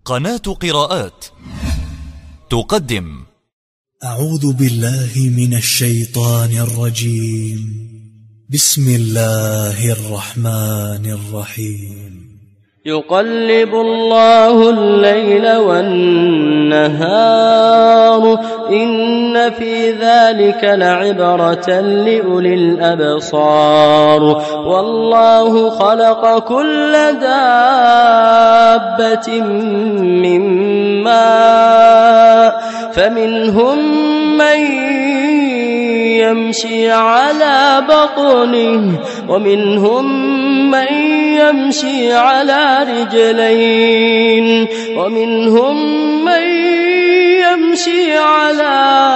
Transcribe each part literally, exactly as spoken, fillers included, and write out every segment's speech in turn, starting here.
قناة قراءات تقدم أعوذ بالله من الشيطان الرجيم. بسم الله الرحمن الرحيم. يقلب الله الليل والنهار إن في ذلك لعبرة لأولي الأبصار. والله خلق كل دابة من ماء فمنهم من يمشي على بطنه ومنهم من يمشي على رجلين ومنهم من يمشي على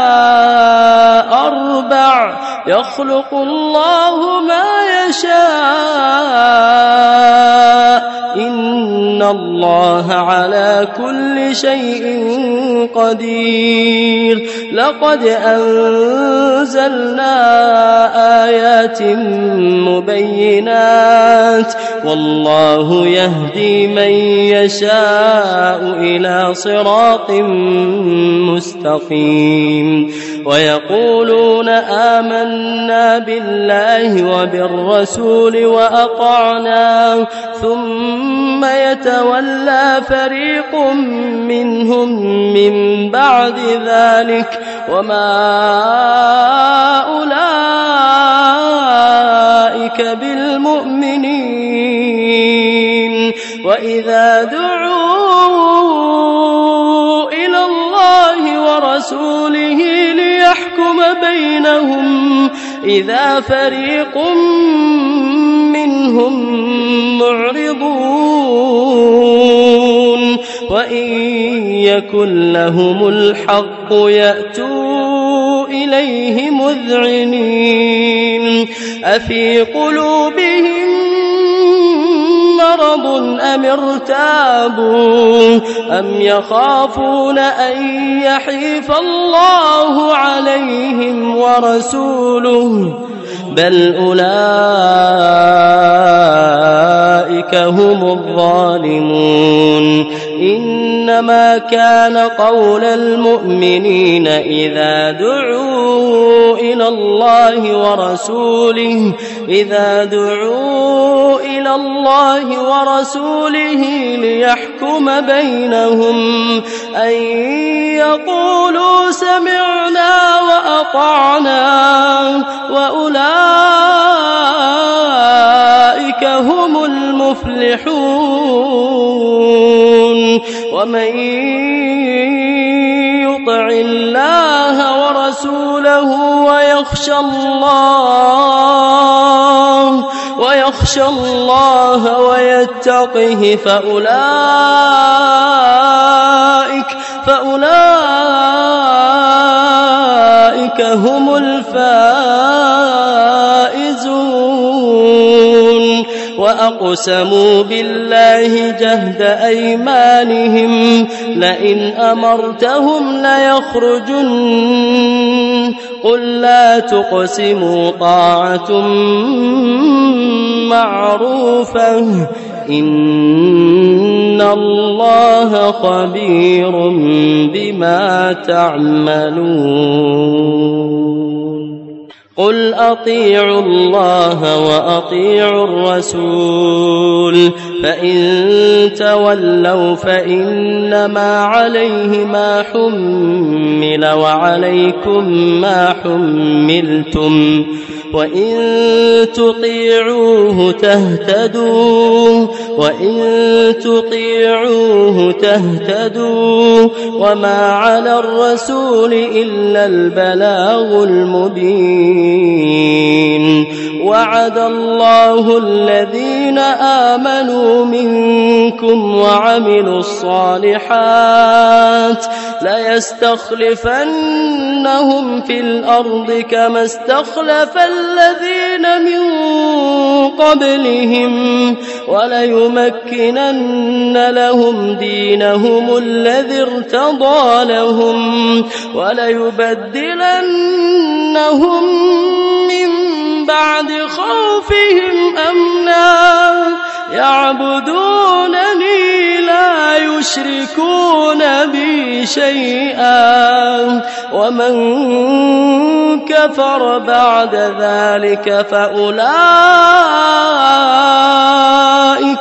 أربع يخلق الله ما يشاء إن الله على كل شيء قدير. لقد أنزلنا آيات مبينات والله يهدي من يشاء إلى صراط مستقيم. ويقولون آمنا بالله وبالرسول وأطعنا ثم يتولى فريق منهم من بعد ذلك وما أولئك بالمؤمنين. وإذا دعوا إلى الله ورسوله ليحكم بينهم إذا فريق منهم معرضون. وإن يكن لهم الحق يأتوا إليه مذعنين. أفي قلوبهم مرض أم ارتابوا أم يخافون أن يحيف الله عليهم ورسوله بل أولئك هم الظالمون. إنما كان قول المؤمنين إذا دعوا إلى الله ورسوله إذا دعوا إلى الله ورسوله ليحكم بينهم أن يقولوا سمعنا وأطعنا وأولئك هم المفلحون. ومن يطع الله ورسوله ويخشى الله ويخشى الله ويتقه فأولئك فأولئك هم الفائزون. وأقسموا بالله جهد أيمانهم لئن أمرتهم ليخرجن قل لا تقسموا طاعة معروفة إن الله خبير بما تعملون. قل أطيعوا الله وأطيعوا الرسول فإن تولوا فإنما عليه ما حمل وعليكم ما حملتم وإن تطيعوه تهتدوا وإن تطيعوه تهتدوا وما على الرسول إلا البلاغ المبين. وعد الله الذين آمنوا منكم وعملوا الصالحات ليستخلفنهم في الأرض كما استخلف الذين من قبلهم وليمكنن لهم دينهم الذي ارتضى لهم وليبدلنهم من بعد خوفهم أمنا يعبدونني لا يشركون بي شيئا ومن كفر بعد ذلك فأولئك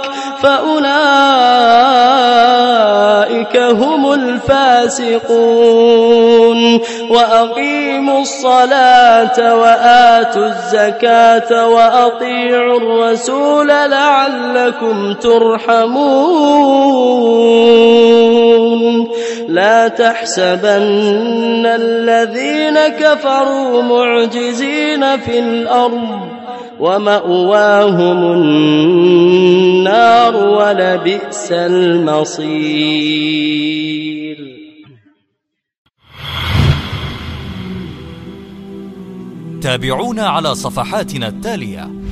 فأولئك هم الفاسقون وأقيموا الصلاة وآتوا الزكاة وأطيعوا الرسول لعلكم ترحمون لا تحسبن الذين كفروا معجزين في الأرض ومأواهم النار ولبئس المصير. تابعونا على صفحاتنا التالية: